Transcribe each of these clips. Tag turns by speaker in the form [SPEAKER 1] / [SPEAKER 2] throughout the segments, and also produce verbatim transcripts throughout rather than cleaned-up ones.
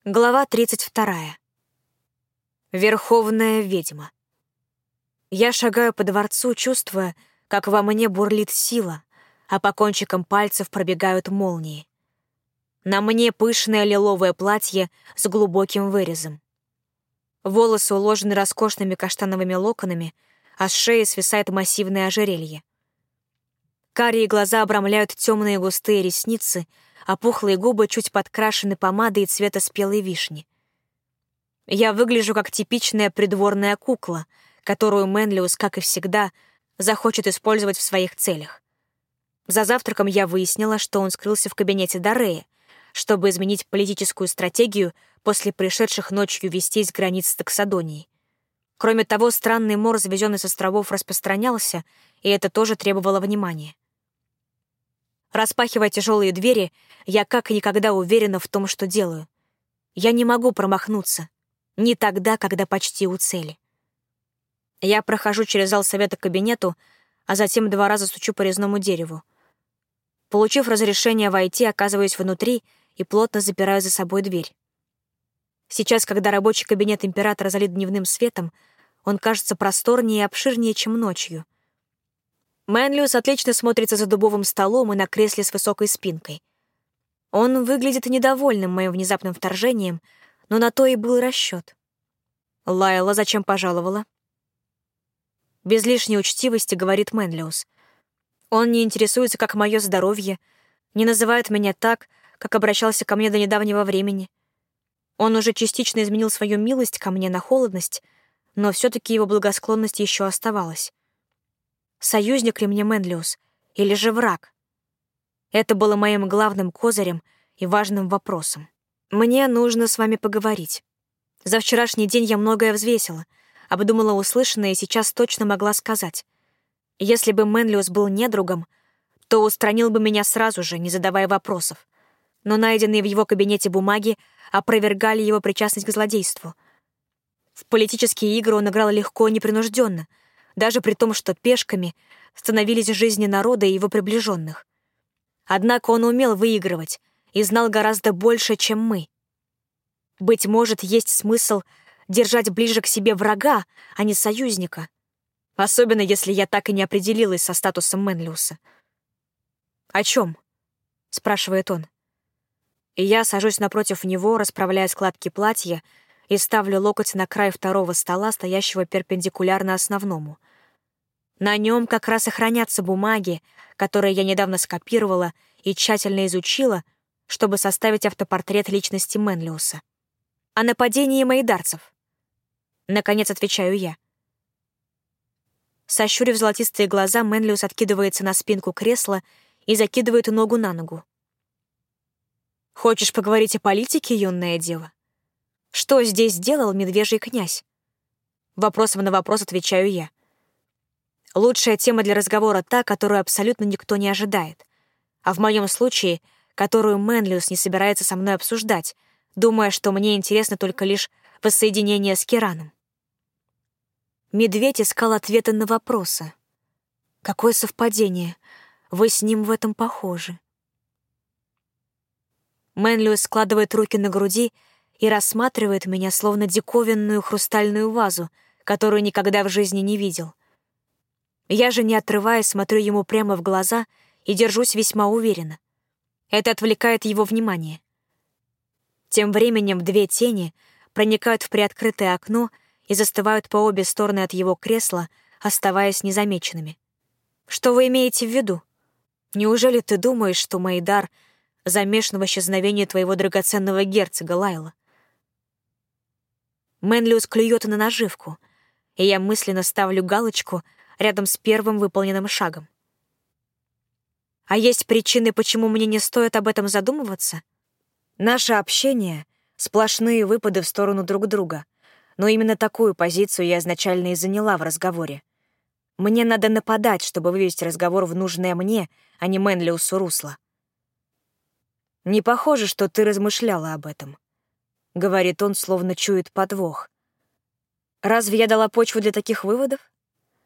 [SPEAKER 1] Глава тридцать вторая. Верховная ведьма. Я шагаю по дворцу, чувствуя, как во мне бурлит сила, а по кончикам пальцев пробегают молнии. На мне пышное лиловое платье с глубоким вырезом. Волосы уложены роскошными каштановыми локонами, а с шеи свисает массивное ожерелье. Карие глаза обрамляют темные густые ресницы, а пухлые губы чуть подкрашены помадой цвета спелой вишни. Я выгляжу как типичная придворная кукла, которую Мэнлиус, как и всегда, захочет использовать в своих целях. За завтраком я выяснила, что он скрылся в кабинете Дорея, чтобы изменить политическую стратегию после пришедших ночью вестей с границ с Таксодонией. Кроме того, странный мор, завезенный с островов, распространялся, и это тоже требовало внимания. Распахивая тяжелые двери, я как никогда уверена в том, что делаю. Я не могу промахнуться. Не тогда, когда почти у цели. Я прохожу через зал совета к кабинету, а затем два раза стучу по резному дереву. Получив разрешение войти, оказываюсь внутри и плотно запираю за собой дверь. Сейчас, когда рабочий кабинет императора залит дневным светом, он кажется просторнее и обширнее, чем ночью. Мэнлиус отлично смотрится за дубовым столом и на кресле с высокой спинкой. Он выглядит недовольным моим внезапным вторжением, но на то и был расчет. «Лайла, зачем пожаловала?» Без лишней учтивости говорит Мэнлиус. Он не интересуется, как мое здоровье, не называет меня так, как обращался ко мне до недавнего времени. Он уже частично изменил свою милость ко мне на холодность, но все-таки его благосклонность еще оставалась. Союзник ли мне Мэнлиус, или же враг? Это было моим главным козырем и важным вопросом. Мне нужно с вами поговорить. За вчерашний день я многое взвесила, обдумала услышанное и сейчас точно могла сказать. Если бы Мэнлиус был недругом, то устранил бы меня сразу же, не задавая вопросов. Но найденные в его кабинете бумаги опровергали его причастность к злодейству. В политические игры он играл легко и непринужденно, даже при том, что пешками становились жизни народа и его приближенных. Однако он умел выигрывать и знал гораздо больше, чем мы. Быть может, есть смысл держать ближе к себе врага, а не союзника, особенно если я так и не определилась со статусом Мэнлиуса. «О чем?» — спрашивает он. И я сажусь напротив него, расправляя складки платья, и ставлю локоть на край второго стола, стоящего перпендикулярно основному. На нем как раз и хранятся бумаги, которые я недавно скопировала и тщательно изучила, чтобы составить автопортрет личности Мэнлиуса. О нападении мейдарцев. Наконец отвечаю я. Сощурив золотистые глаза, Мэнлиус откидывается на спинку кресла и закидывает ногу на ногу. «Хочешь поговорить о политике, юная дева? Что здесь делал медвежий князь?» Вопросом на вопрос отвечаю я. Лучшая тема для разговора та, которую абсолютно никто не ожидает. А в моем случае, которую Мэнлиус не собирается со мной обсуждать, думая, что мне интересно только лишь воссоединение с Кираном. Медведь искал ответы на вопросы. Какое совпадение? Вы с ним в этом похожи. Мэнлиус складывает руки на груди и рассматривает меня, словно диковинную хрустальную вазу, которую никогда в жизни не видел. Я же, не отрываясь, смотрю ему прямо в глаза и держусь весьма уверенно. Это отвлекает его внимание. Тем временем две тени проникают в приоткрытое окно и застывают по обе стороны от его кресла, оставаясь незамеченными. Что вы имеете в виду? Неужели ты думаешь, что Мейдар замешан в исчезновении твоего драгоценного герцога, Лайла? Мэнлиус клюет на наживку, и я мысленно ставлю галочку рядом с первым выполненным шагом. А есть причины, почему мне не стоит об этом задумываться? Наше общение — сплошные выпады в сторону друг друга, но именно такую позицию я изначально и заняла в разговоре. Мне надо нападать, чтобы вывести разговор в нужное мне, а не Мэнлиусу русло. «Не похоже, что ты размышляла об этом», — говорит он, словно чует подвох. «Разве я дала почву для таких выводов?»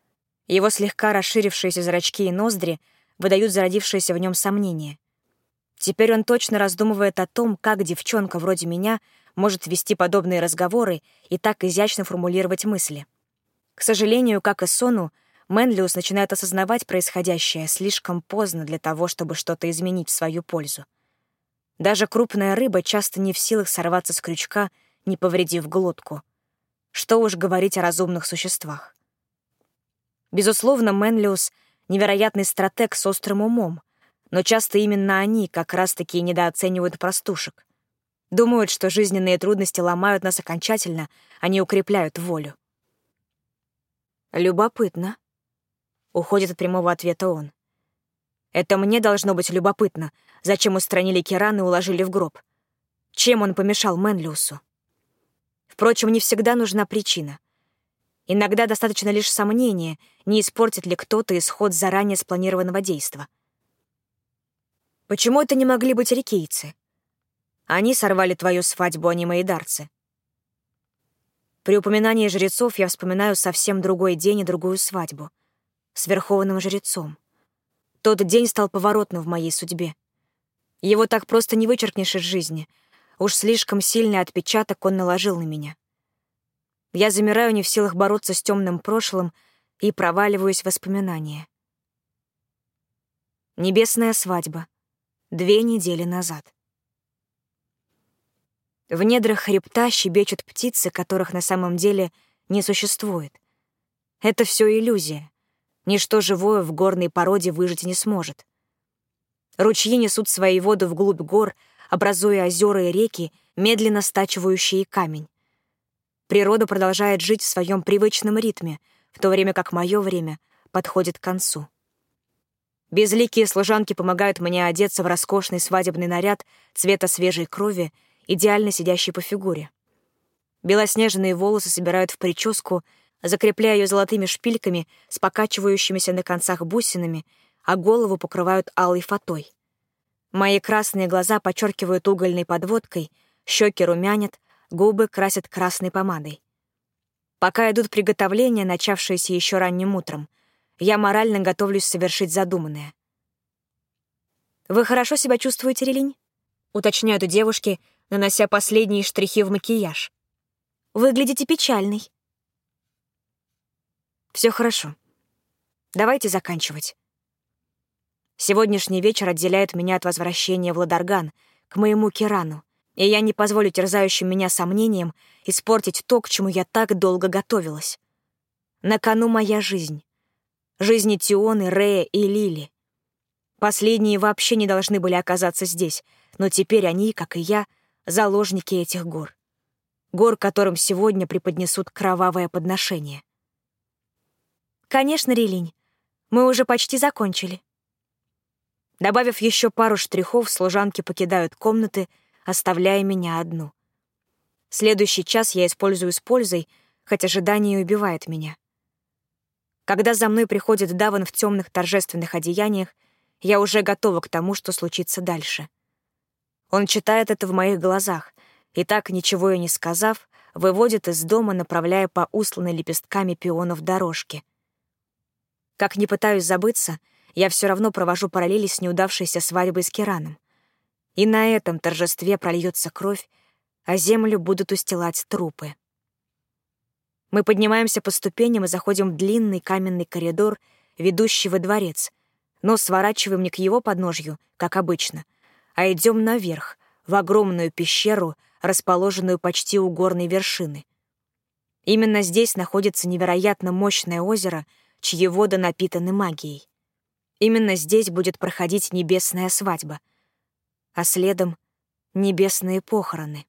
[SPEAKER 1] Его слегка расширившиеся зрачки и ноздри выдают зародившееся в нем сомнение. Теперь он точно раздумывает о том, как девчонка вроде меня может вести подобные разговоры и так изящно формулировать мысли. К сожалению, как и Сону, Мэнлиус начинает осознавать происходящее слишком поздно для того, чтобы что-то изменить в свою пользу. Даже крупная рыба часто не в силах сорваться с крючка, не повредив глотку. Что уж говорить о разумных существах. Безусловно, Мэнлиус — невероятный стратег с острым умом, но часто именно они как раз-таки недооценивают простушек. Думают, что жизненные трудности ломают нас окончательно, а не укрепляют волю. «Любопытно», — уходит от прямого ответа он. «Это мне должно быть любопытно, зачем устранили Киран и уложили в гроб. Чем он помешал Мэнлиусу? Впрочем, не всегда нужна причина. Иногда достаточно лишь сомнения, не испортит ли кто-то исход заранее спланированного действа. Почему это не могли быть рикийцы? Они сорвали твою свадьбу, а не мои дарцы. При упоминании жрецов я вспоминаю совсем другой день и другую свадьбу. С верховным жрецом. Тот день стал поворотным в моей судьбе. Его так просто не вычеркнешь из жизни. Уж слишком сильный отпечаток он наложил на меня. Я замираю, не в силах бороться с темным прошлым, и проваливаюсь в воспоминания. Небесная свадьба. Две недели назад. В недрах хребта щебечут птицы, которых на самом деле не существует. Это все иллюзия. Ничто живое в горной породе выжить не сможет. Ручьи несут свои воды вглубь гор, образуя озера и реки, медленно стачивающие камень. Природа продолжает жить в своем привычном ритме, в то время как мое время подходит к концу. Безликие служанки помогают мне одеться в роскошный свадебный наряд цвета свежей крови, идеально сидящий по фигуре. Белоснежные волосы собирают в прическу, закрепляя ее золотыми шпильками с покачивающимися на концах бусинами, а голову покрывают алой фатой. Мои красные глаза подчеркивают угольной подводкой, щеки румянят, губы красят красной помадой. Пока идут приготовления, начавшиеся еще ранним утром, я морально готовлюсь совершить задуманное. «Вы хорошо себя чувствуете, Релинь?» — уточняют у девушки, нанося последние штрихи в макияж. «Выглядите печальной». «Все хорошо. Давайте заканчивать. Сегодняшний вечер отделяет меня от возвращения в Ладарган, к моему Кирану, и я не позволю терзающим меня сомнениям испортить то, к чему я так долго готовилась. На кону моя жизнь. Жизни Тионы, Рея и Лили. Последние вообще не должны были оказаться здесь, но теперь они, как и я, заложники этих гор. Гор, которым сегодня преподнесут кровавое подношение. «Конечно, Релинь, мы уже почти закончили». Добавив еще пару штрихов, служанки покидают комнаты, оставляя меня одну. Следующий час я использую с пользой, хоть ожидание и убивает меня. Когда за мной приходит Даван в темных торжественных одеяниях, я уже готова к тому, что случится дальше. Он читает это в моих глазах, и так, ничего и не сказав, выводит из дома, направляя по устланной лепестками пионов дорожке. Как ни пытаюсь забыться, я все равно провожу параллели с неудавшейся свадьбой с Кираном. И на этом торжестве прольется кровь, а землю будут устилать трупы. Мы поднимаемся по ступеням и заходим в длинный каменный коридор, ведущий во дворец, но сворачиваем не к его подножью, как обычно, а идем наверх, в огромную пещеру, расположенную почти у горной вершины. Именно здесь находится невероятно мощное озеро, чьи воды напитаны магией. Именно здесь будет проходить небесная свадьба, а следом — небесные похороны.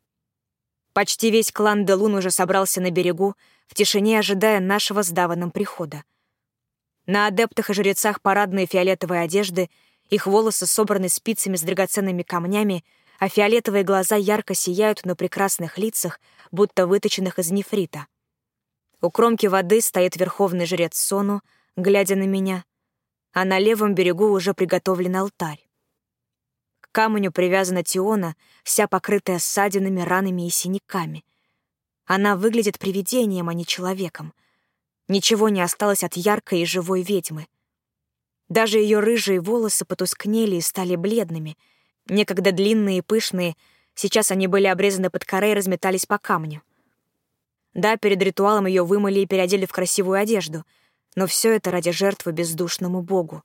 [SPEAKER 1] Почти весь клан Делун уже собрался на берегу, в тишине ожидая нашего с Даваном прихода. На адептах и жрецах парадные фиолетовые одежды, их волосы собраны спицами с драгоценными камнями, а фиолетовые глаза ярко сияют на прекрасных лицах, будто выточенных из нефрита. У кромки воды стоит верховный жрец Сону, глядя на меня, а на левом берегу уже приготовлен алтарь. К камню привязана Тиона, вся покрытая ссадинами, ранами и синяками. Она выглядит привидением, а не человеком. Ничего не осталось от яркой и живой ведьмы. Даже ее рыжие волосы потускнели и стали бледными, Некогда длинные и пышные, сейчас они были обрезаны под коры и разметались по камню. Да, перед ритуалом ее вымыли и переодели в красивую одежду, но все это ради жертвы бездушному богу.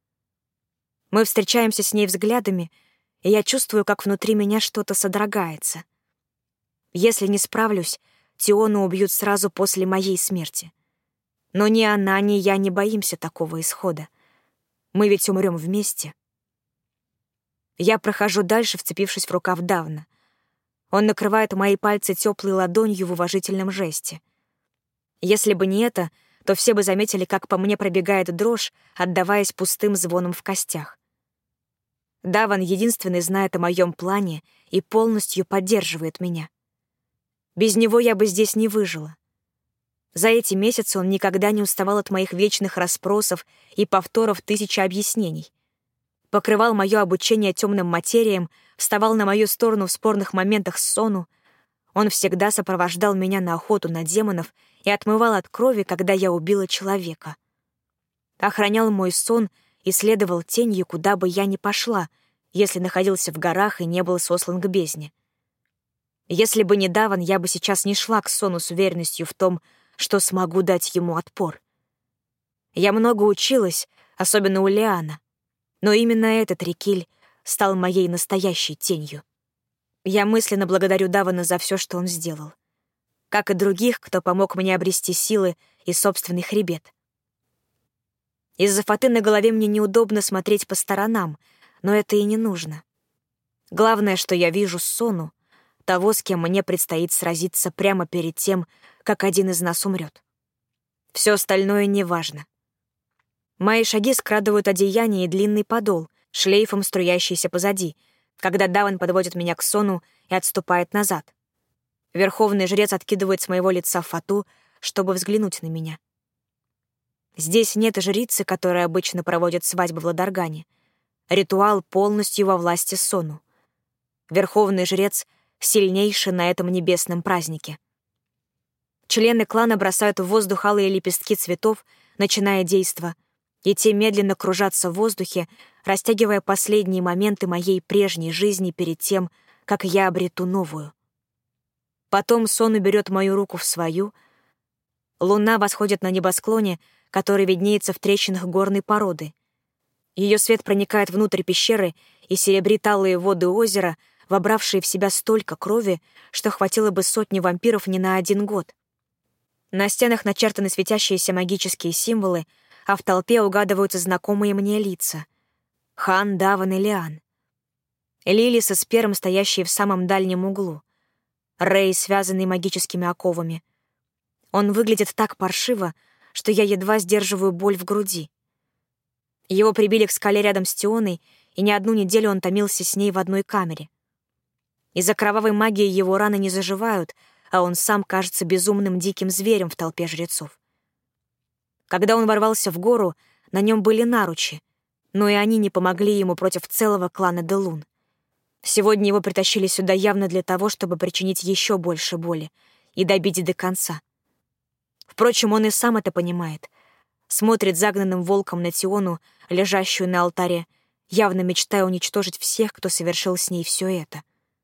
[SPEAKER 1] Мы встречаемся с ней взглядами, и я чувствую, как внутри меня что-то содрогается. Если не справлюсь, Тиону убьют сразу после моей смерти. Но ни она, ни я не боимся такого исхода. Мы ведь умрем вместе. Я прохожу дальше, вцепившись в рукав Давна. Он накрывает мои пальцы теплой ладонью в уважительном жесте. Если бы не это, то все бы заметили, как по мне пробегает дрожь, отдаваясь пустым звоном в костях. Даван единственный знает о моем плане и полностью поддерживает меня. Без него я бы здесь не выжила. За эти месяцы он никогда не уставал от моих вечных расспросов и повторов тысячи объяснений. Покрывал мое обучение темным материям, вставал на мою сторону в спорных моментах с Сону. Он всегда сопровождал меня на охоту на демонов и отмывал от крови, когда я убила человека. Охранял мой сон и следовал тенью, куда бы я ни пошла, если находился в горах и не был сослан к бездне. Если бы не Даван, я бы сейчас не шла к Сону с уверенностью в том, что смогу дать ему отпор. Я много училась, особенно у Лиана, но именно этот Рикиль стал моей настоящей тенью. Я мысленно благодарю Давана за все, что он сделал, как и других, кто помог мне обрести силы и собственный хребет. Из-за фаты на голове мне неудобно смотреть по сторонам, но это и не нужно. Главное, что я вижу Сону, того, с кем мне предстоит сразиться прямо перед тем, как один из нас умрет. Все остальное неважно. Мои шаги скрадывают одеяние и длинный подол, шлейфом струящийся позади, когда Даван подводит меня к Сону и отступает назад. Верховный жрец откидывает с моего лица фату, чтобы взглянуть на меня. Здесь нет жрицы, которая обычно проводит свадьбы в Ладаргане. Ритуал полностью во власти Сону. Верховный жрец — сильнейший на этом небесном празднике. Члены клана бросают в воздух алые лепестки цветов, начиная действо, и те медленно кружатся в воздухе, растягивая последние моменты моей прежней жизни перед тем, как я обрету новую. Потом Сону берет мою руку в свою. Луна восходит на небосклоне, который виднеется в трещинах горной породы. Ее свет проникает внутрь пещеры и серебрит алые воды озера, вобравшие в себя столько крови, что хватило бы сотни вампиров не на один год. На стенах начертаны светящиеся магические символы, а в толпе угадываются знакомые мне лица. Хан, Даван и Лиан. Лили со Спером, стоящие в самом дальнем углу. Рэй, связанный магическими оковами. Он выглядит так паршиво, что я едва сдерживаю боль в груди. Его прибили к скале рядом с Тионой, и не одну неделю он томился с ней в одной камере. Из-за кровавой магии его раны не заживают, а он сам кажется безумным диким зверем в толпе жрецов. Когда он ворвался в гору, на нем были наручи, но и они не помогли ему против целого клана Делун. Сегодня его притащили сюда явно для того, чтобы причинить еще больше боли и добить до конца. Впрочем, он и сам это понимает. Смотрит загнанным волком на Тиону, лежащую на алтаре, явно мечтая уничтожить всех, кто совершил с ней все это.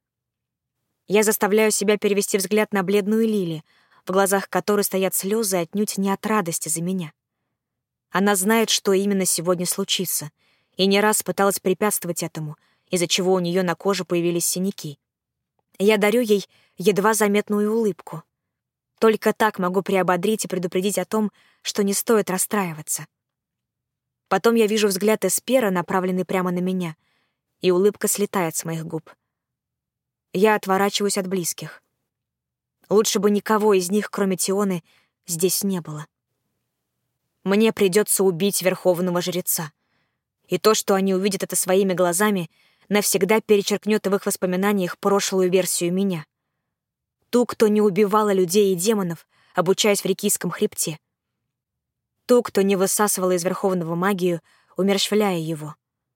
[SPEAKER 1] Я заставляю себя перевести взгляд на бледную Лили, в глазах которой стоят слезы отнюдь не от радости за меня. Она знает, что именно сегодня случится, и не раз пыталась препятствовать этому, из-за чего у нее на коже появились синяки. Я дарю ей едва заметную улыбку. Только так могу приободрить и предупредить о том, что не стоит расстраиваться. Потом я вижу взгляд Эспера, направленный прямо на меня, и улыбка слетает с моих губ. Я отворачиваюсь от близких. Лучше бы никого из них, кроме Тионы, здесь не было. Мне придется убить верховного жреца. И то, что они увидят это своими глазами, навсегда перечеркнет в их воспоминаниях прошлую версию меня. Ту, кто не убивала людей и демонов, обучаясь в Рикийском хребте. Ту, кто не высасывала из верховного магию, умерщвляя его.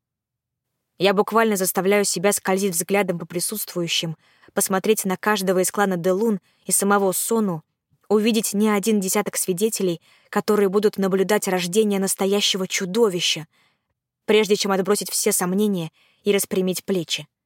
[SPEAKER 1] Я буквально заставляю себя скользить взглядом по присутствующим, посмотреть на каждого из клана Делун и самого Сону, увидеть не один десяток свидетелей, которые будут наблюдать рождение настоящего чудовища, прежде чем отбросить все сомнения и распрямить плечи.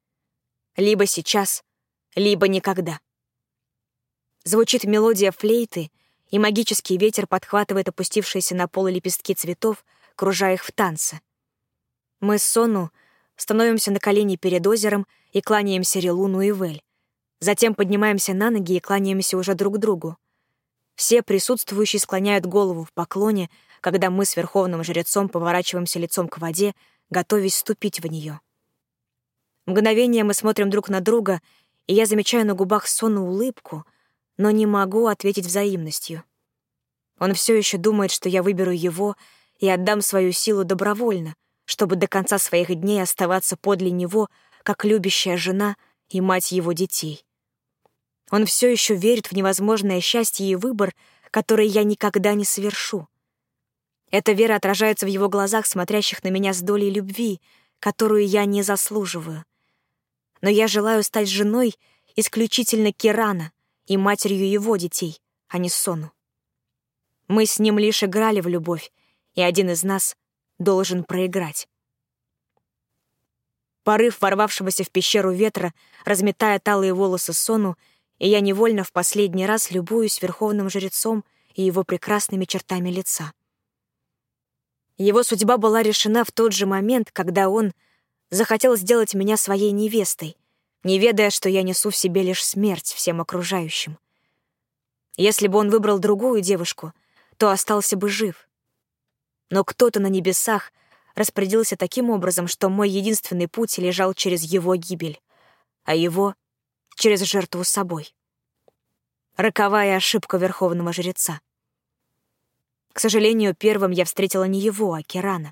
[SPEAKER 1] Либо сейчас, либо никогда. Звучит мелодия флейты, и магический ветер подхватывает опустившиеся на пол лепестки цветов, кружа их в танце. Мы с Сону становимся на колени перед озером и кланяемся Релуну и Вель. Затем поднимаемся на ноги и кланяемся уже друг другу. Все присутствующие склоняют голову в поклоне, когда мы с верховным жрецом поворачиваемся лицом к воде, готовясь вступить в нее. Мгновение мы смотрим друг на друга, и я замечаю на губах Сону улыбку, но не могу ответить взаимностью. Он все еще думает, что я выберу его и отдам свою силу добровольно, чтобы до конца своих дней оставаться подле него, как любящая жена и мать его детей. Он все еще верит в невозможное счастье и выбор, который я никогда не совершу. Эта вера отражается в его глазах, смотрящих на меня с долей любви, которую я не заслуживаю. Но я желаю стать женой исключительно Кирана и матерью его детей, а не Сону. Мы с ним лишь играли в любовь, и один из нас должен проиграть. Порыв ворвавшегося в пещеру ветра разметает алые волосы Сону, и я невольно в последний раз любуюсь верховным жрецом и его прекрасными чертами лица. Его судьба была решена в тот же момент, когда он захотел сделать меня своей невестой, не ведая, что я несу в себе лишь смерть всем окружающим. Если бы он выбрал другую девушку, то остался бы жив. Но кто-то на небесах распорядился таким образом, что мой единственный путь лежал через его гибель, а его — через жертву собой. Роковая ошибка верховного жреца. К сожалению, первым я встретила не его, а Кирана.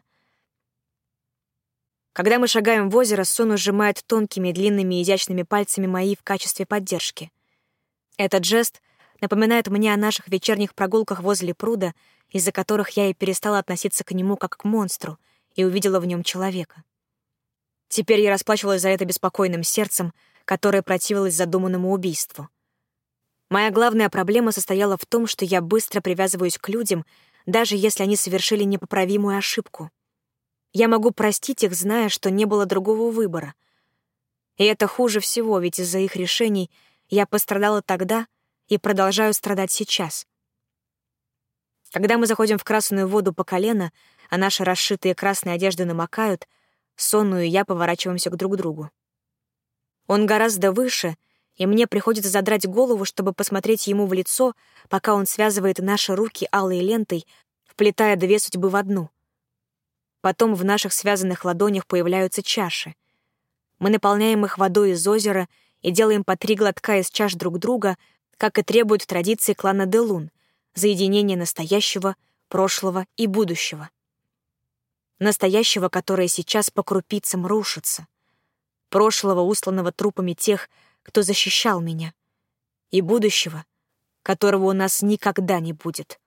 [SPEAKER 1] Когда мы шагаем в озеро, Сону сжимает тонкими, длинными и изящными пальцами мои в качестве поддержки. Этот жест напоминает мне о наших вечерних прогулках возле пруда, из-за которых я и перестала относиться к нему как к монстру и увидела в нем человека. Теперь я расплачивалась за это беспокойным сердцем, которое противилось задуманному убийству. Моя главная проблема состояла в том, что я быстро привязываюсь к людям, даже если они совершили непоправимую ошибку. Я могу простить их, зная, что не было другого выбора. И это хуже всего, ведь из-за их решений я пострадала тогда и продолжаю страдать сейчас. Когда мы заходим в красную воду по колено, а наши расшитые красные одежды намокают, Сону и я поворачиваемся к друг другу. Он гораздо выше, и мне приходится задрать голову, чтобы посмотреть ему в лицо, пока он связывает наши руки алой лентой, вплетая две судьбы в одну. Потом в наших связанных ладонях появляются чаши. Мы наполняем их водой из озера и делаем по три глотка из чаш друг друга, как и требуют традиции клана Делун, за единение настоящего, прошлого и будущего. Настоящего, которое сейчас по крупицам рушится. Прошлого, усланного трупами тех, кто защищал меня. И будущего, которого у нас никогда не будет.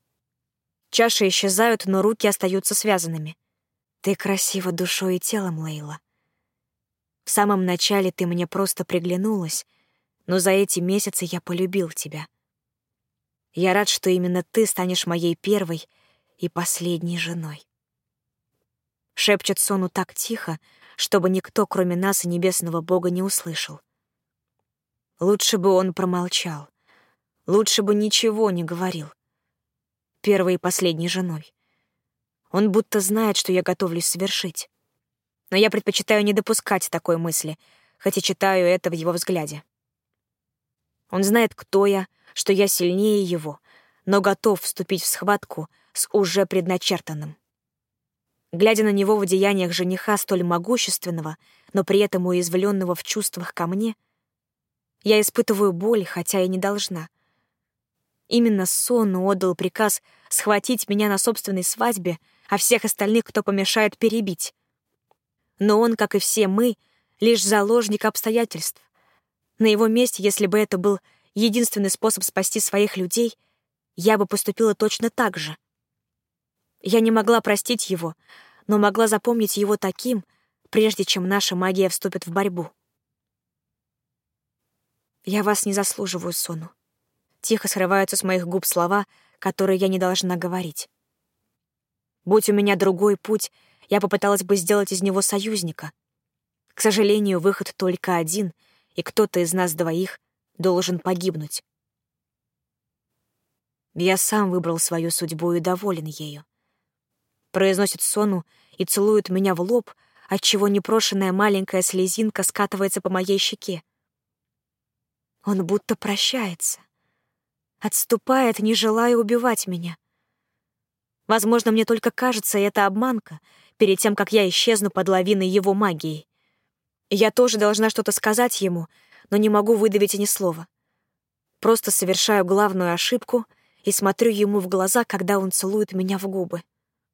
[SPEAKER 1] Чаши исчезают, но руки остаются связанными. Ты красива душой и телом, Лейла. В самом начале ты мне просто приглянулась, но за эти месяцы я полюбил тебя. Я рад, что именно ты станешь моей первой и последней женой. Шепчет Сону так тихо, чтобы никто, кроме нас и небесного бога, не услышал. Лучше бы он промолчал. Лучше бы ничего не говорил. Первой и последней женой. Он будто знает, что я готовлюсь совершить. Но я предпочитаю не допускать такой мысли, хотя читаю это в его взгляде. Он знает, кто я, что я сильнее его, но готов вступить в схватку с уже предначертанным. Глядя на него в деяниях жениха столь могущественного, но при этом уязвленного в чувствах ко мне, я испытываю боль, хотя и не должна. Именно Сону отдал приказ схватить меня на собственной свадьбе, а всех остальных, кто помешает, перебить. Но он, как и все мы, лишь заложник обстоятельств. На его месте, если бы это был единственный способ спасти своих людей, я бы поступила точно так же. Я не могла простить его, но могла запомнить его таким, прежде чем наша магия вступит в борьбу. «Я вас не заслуживаю, Сону». Тихо срываются с моих губ слова, которые я не должна говорить. Будь у меня другой путь, я попыталась бы сделать из него союзника. К сожалению, выход только один, и кто-то из нас двоих должен погибнуть. Я сам выбрал свою судьбу и доволен ею. Произносит Сону и целует меня в лоб, отчего непрошенная маленькая слезинка скатывается по моей щеке. Он будто прощается. Отступает, не желая убивать меня. Возможно, мне только кажется, это обманка, перед тем, как я исчезну под лавиной его магии. Я тоже должна что-то сказать ему, но не могу выдавить ни слова. Просто совершаю главную ошибку и смотрю ему в глаза, когда он целует меня в губы.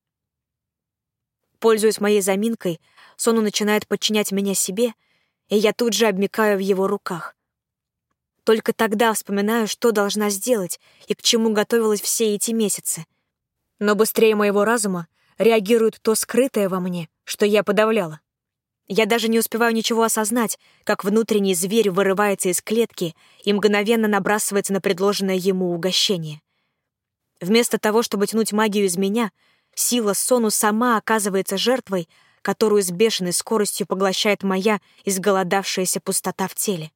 [SPEAKER 1] Пользуясь моей заминкой, Сону начинает подчинять меня себе, и я тут же обмякаю в его руках. Только тогда вспоминаю, что должна сделать и к чему готовилась все эти месяцы. Но быстрее моего разума реагирует то скрытое во мне, что я подавляла. Я даже не успеваю ничего осознать, как внутренний зверь вырывается из клетки и мгновенно набрасывается на предложенное ему угощение. Вместо того, чтобы тянуть магию из меня, сила Сону сама оказывается жертвой, которую с бешеной скоростью поглощает моя изголодавшаяся пустота в теле.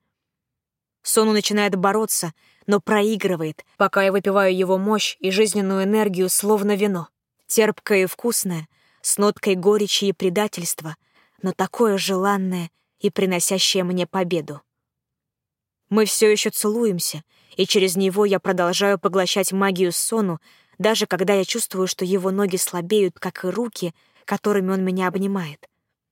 [SPEAKER 1] Сону начинает бороться, но проигрывает, пока я выпиваю его мощь и жизненную энергию словно вино. Терпкое и вкусное, с ноткой горечи и предательства, но такое желанное и приносящее мне победу. Мы все еще целуемся, и через него я продолжаю поглощать магию Сону, даже когда я чувствую, что его ноги слабеют, как и руки, которыми он меня обнимает.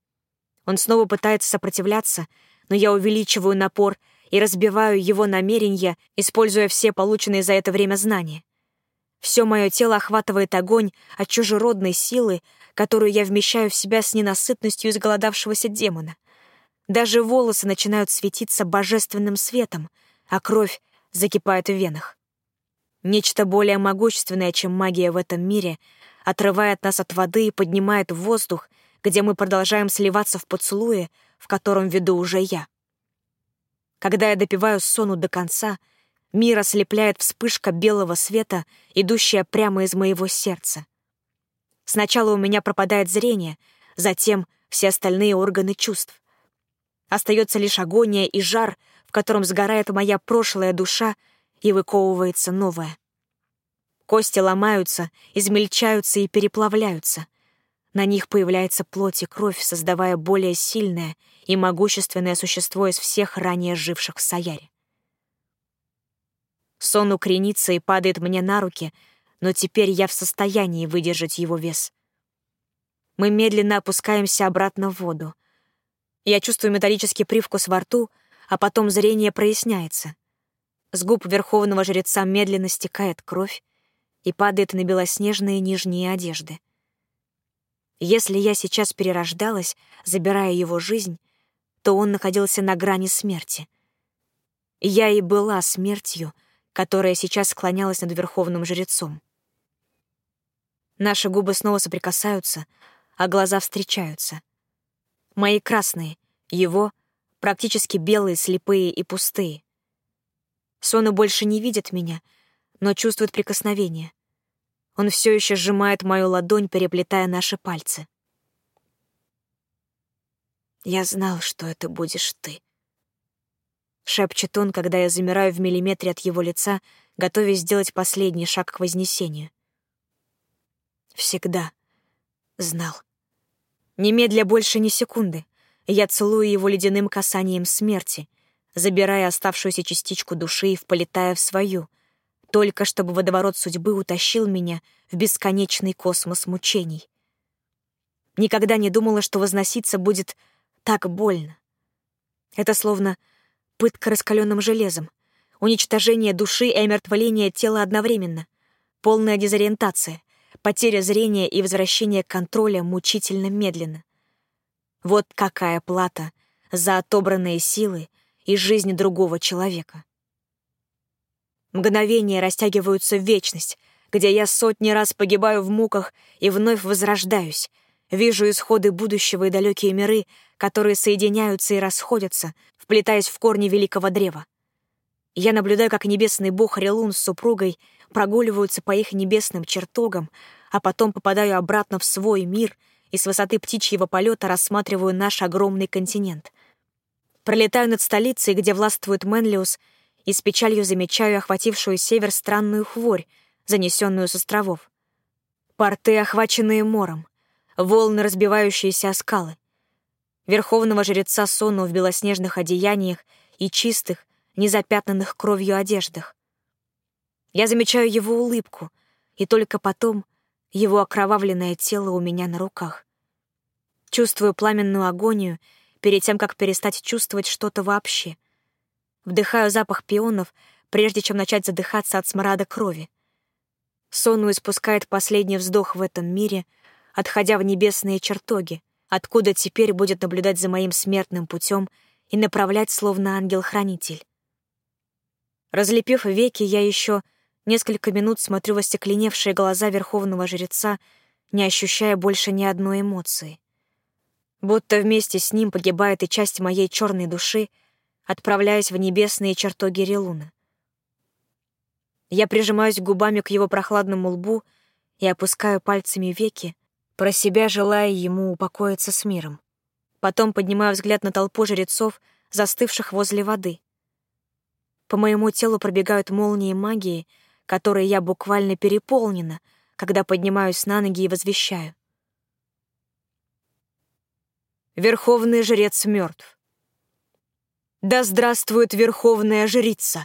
[SPEAKER 1] Он снова пытается сопротивляться, но я увеличиваю напор и разбиваю его намерения, используя все полученные за это время знания. Все мое тело охватывает огонь от чужеродной силы, которую я вмещаю в себя с ненасытностью изголодавшегося демона. Даже волосы начинают светиться божественным светом, а кровь закипает в венах. Нечто более могущественное, чем магия в этом мире, отрывает нас от воды и поднимает в воздух, где мы продолжаем сливаться в поцелуе, в котором веду уже я. Когда я допиваю Сону до конца, мир ослепляет вспышка белого света, идущая прямо из моего сердца. Сначала у меня пропадает зрение, затем все остальные органы чувств. Остается лишь агония и жар, в котором сгорает моя прошлая душа и выковывается новая. Кости ломаются, измельчаются и переплавляются. На них появляется плоть и кровь, создавая более сильное и могущественное существо из всех ранее живших в Саяре. Сон укоренится и падает мне на руки, но теперь я в состоянии выдержать его вес. Мы медленно опускаемся обратно в воду. Я чувствую металлический привкус во рту, а потом зрение проясняется. С губ верховного жреца медленно стекает кровь и падает на белоснежные нижние одежды. Если я сейчас перерождалась, забирая его жизнь, то он находился на грани смерти. Я и была смертью, которая сейчас склонялась над верховным жрецом. Наши губы снова соприкасаются, а глаза встречаются. Мои красные, его практически белые, слепые и пустые. Сону больше не видит меня, но чувствует прикосновение. Он все еще сжимает мою ладонь, переплетая наши пальцы. «Я знал, что это будешь ты», — шепчет он, когда я замираю в миллиметре от его лица, готовясь сделать последний шаг к вознесению. Всегда знал. Немедля больше ни секунды. Я целую его ледяным касанием смерти, забирая оставшуюся частичку души и вполетая в свою, только чтобы водоворот судьбы утащил меня в бесконечный космос мучений. Никогда не думала, что возноситься будет так больно. Это словно пытка раскаленным железом, уничтожение души и омертвление тела одновременно, полная дезориентация, потеря зрения и возвращение контроля мучительно медленно. Вот какая плата за отобранные силы и жизнь другого человека. Мгновения растягиваются в вечность, где я сотни раз погибаю в муках и вновь возрождаюсь, вижу исходы будущего и далекие миры, которые соединяются и расходятся, вплетаясь в корни великого древа. Я наблюдаю, как небесный бог Релун с супругой прогуливаются по их небесным чертогам, а потом попадаю обратно в свой мир, и с высоты птичьего полета рассматриваю наш огромный континент. Пролетаю над столицей, где властвует Менлиус, и с печалью замечаю охватившую север странную хворь, занесенную с островов. Порты, охваченные мором, волны, разбивающиеся о скалы. Верховного жреца Сону в белоснежных одеяниях и чистых, незапятнанных кровью одеждах. Я замечаю его улыбку, и только потом его окровавленное тело у меня на руках. Чувствую пламенную агонию перед тем, как перестать чувствовать что-то вообще. Вдыхаю запах пионов, прежде чем начать задыхаться от смрада крови. Сону испускает последний вздох в этом мире, отходя в небесные чертоги, откуда теперь будет наблюдать за моим смертным путем и направлять словно ангел-хранитель. Разлепив веки, я еще несколько минут смотрю в остекленевшие глаза верховного жреца, не ощущая больше ни одной эмоции. Будто вместе с ним погибает и часть моей черной души, отправляясь в небесные чертоги Релуна. Я прижимаюсь губами к его прохладному лбу и опускаю пальцами веки, про себя желая ему упокоиться с миром. Потом поднимаю взгляд на толпу жрецов, застывших возле воды. По моему телу пробегают молнии магии, которые я буквально переполнена, когда поднимаюсь на ноги и возвещаю. Верховный жрец мертв. Да здравствует верховная жрица!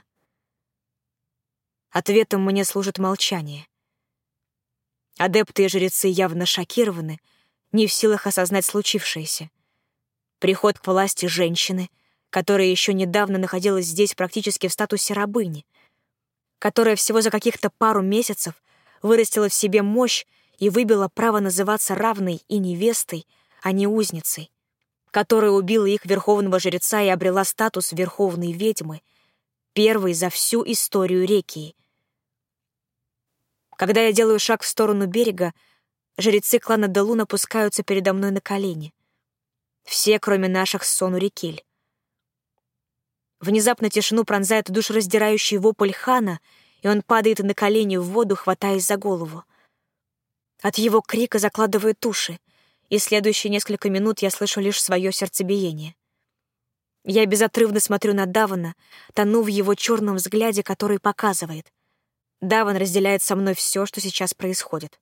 [SPEAKER 1] Ответом мне служит молчание. Адепты и жрецы явно шокированы, не в силах осознать случившееся. Приход к власти женщины, которая еще недавно находилась здесь практически в статусе рабыни, которая всего за каких-то пару месяцев вырастила в себе мощь и выбила право называться равной и невестой, а не узницей, которая убила их верховного жреца и обрела статус верховной ведьмы, первой за всю историю Рекии. Когда я делаю шаг в сторону берега, жрецы клана Делун опускаются передо мной на колени. Все, кроме наших Сону Рикель. Внезапно тишину пронзает душераздирающий вопль Хана, и он падает на колени в воду, хватаясь за голову. От его крика закладывает уши, и следующие несколько минут я слышу лишь свое сердцебиение. Я безотрывно смотрю на Давана, тону в его черном взгляде, который показывает. Даван разделяет со мной все, что сейчас происходит.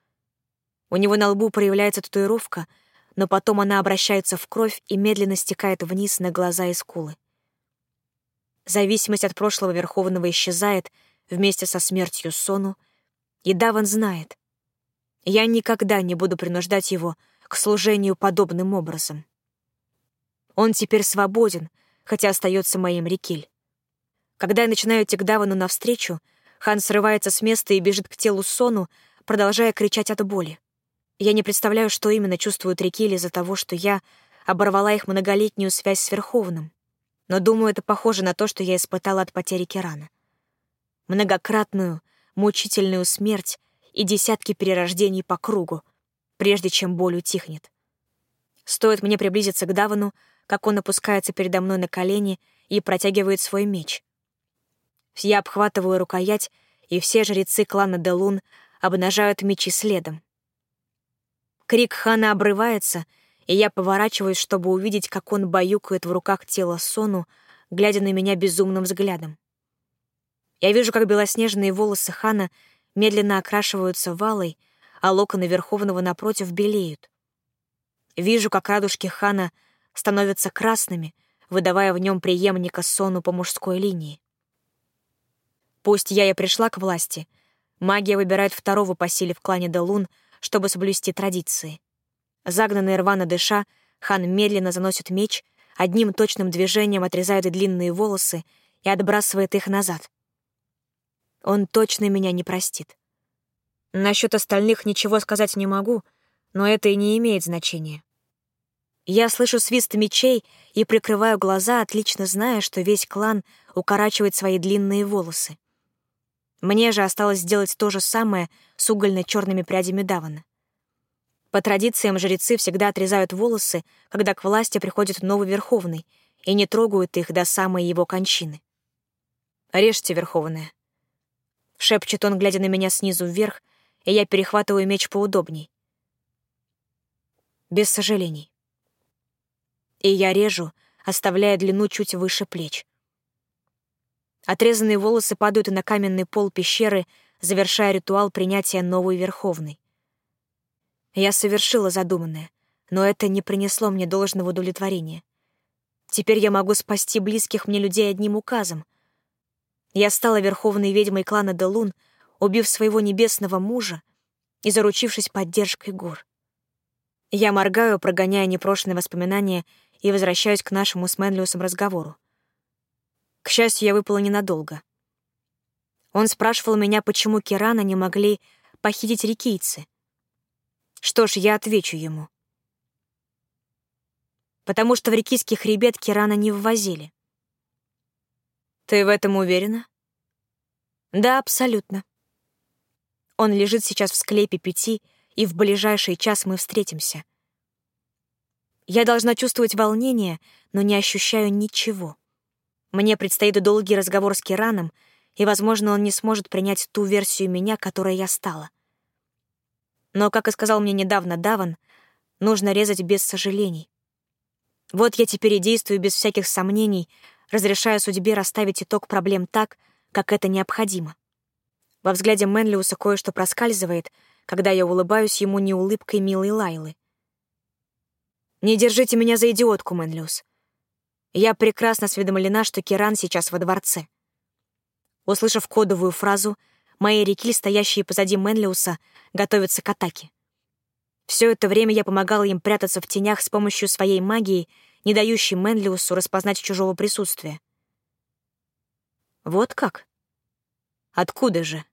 [SPEAKER 1] У него на лбу проявляется татуировка, но потом она обращается в кровь и медленно стекает вниз на глаза и скулы. Зависимость от прошлого Верховного исчезает вместе со смертью Сону, и Даван знает. Я никогда не буду принуждать его к служению подобным образом. Он теперь свободен, хотя остается моим Рикель. Когда я начинаю идти к Давану навстречу, Хан срывается с места и бежит к телу Сону, продолжая кричать от боли. Я не представляю, что именно чувствуют Рикель из-за того, что я оборвала их многолетнюю связь с Верховным, но думаю, это похоже на то, что я испытала от потери Кирана. Многократную, мучительную смерть и десятки перерождений по кругу, прежде чем боль утихнет. Стоит мне приблизиться к Давану, как он опускается передо мной на колени и протягивает свой меч. Я обхватываю рукоять, и все жрецы клана Делун обнажают мечи следом. Крик Хана обрывается, и я поворачиваюсь, чтобы увидеть, как он баюкает в руках тело Сону, глядя на меня безумным взглядом. Я вижу, как белоснежные волосы Хана медленно окрашиваются в алый, а локоны Верховного напротив белеют. Вижу, как радужки Хана становятся красными, выдавая в нем преемника Сону по мужской линии. Пусть я и пришла к власти, магия выбирает второго по силе в клане Делун, чтобы соблюсти традиции. Загнанный рвано дыша, Хан медленно заносит меч, одним точным движением отрезает длинные волосы и отбрасывает их назад. Он точно меня не простит. Насчет остальных ничего сказать не могу, но это и не имеет значения. Я слышу свист мечей и прикрываю глаза, отлично зная, что весь клан укорачивает свои длинные волосы. Мне же осталось сделать то же самое с угольно-черными прядями Давана. По традициям жрецы всегда отрезают волосы, когда к власти приходит новый Верховный, и не трогают их до самой его кончины. «Режьте, Верховная», — шепчет он, глядя на меня снизу вверх, и я перехватываю меч поудобней. без сожалений. И я режу, оставляя длину чуть выше плеч. Отрезанные волосы падают на каменный пол пещеры, завершая ритуал принятия новой Верховной. Я совершила задуманное, но это не принесло мне должного удовлетворения. Теперь я могу спасти близких мне людей одним указом. Я стала верховной ведьмой клана Делун, убив своего небесного мужа и заручившись поддержкой гор. Я моргаю, прогоняя непрошенные воспоминания, и возвращаюсь к нашему с Мэнлиусом разговору. К счастью, я выпала ненадолго. Он спрашивал меня, почему Кирана не могли похитить рикийцы. Что ж, я отвечу ему. Потому что в рикийский хребет Кирана не ввозили. Ты в этом уверена? Да, абсолютно. Он лежит сейчас в склепе пяти, и в ближайший час мы встретимся. Я должна чувствовать волнение, но не ощущаю ничего. Мне предстоит долгий разговор с Кираном, и, возможно, он не сможет принять ту версию меня, которой я стала. Но, как и сказал мне недавно Даван, нужно резать без сожалений. Вот я теперь и действую без всяких сомнений, разрешая судьбе расставить итог проблем так, как это необходимо. Во взгляде Мэнлиуса кое-что проскальзывает, когда я улыбаюсь ему не улыбкой милой Лайлы. «Не держите меня за идиотку, Мэнлиус. Я прекрасно осведомлена, что Киран сейчас во дворце». Услышав кодовую фразу, мои рекиль, стоящие позади Мэнлиуса, готовятся к атаке. Все это время я помогала им прятаться в тенях с помощью своей магии, не дающей Мэнлиусу распознать чужого присутствия. Вот как? Откуда же?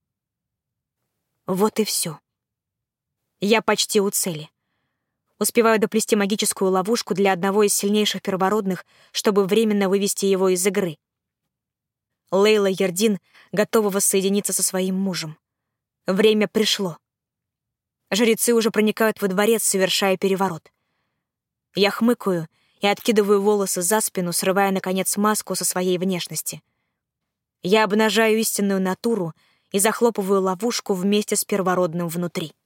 [SPEAKER 1] Вот и все. Я почти у цели. Успеваю доплести магическую ловушку для одного из сильнейших первородных, чтобы временно вывести его из игры. Лейла Ярдин готова воссоединиться со своим мужем. Время пришло. Жрецы уже проникают во дворец, совершая переворот. Я хмыкаю и откидываю волосы за спину, срывая, наконец, маску со своей внешности. Я обнажаю истинную натуру и захлопываю ловушку вместе с первородным внутри.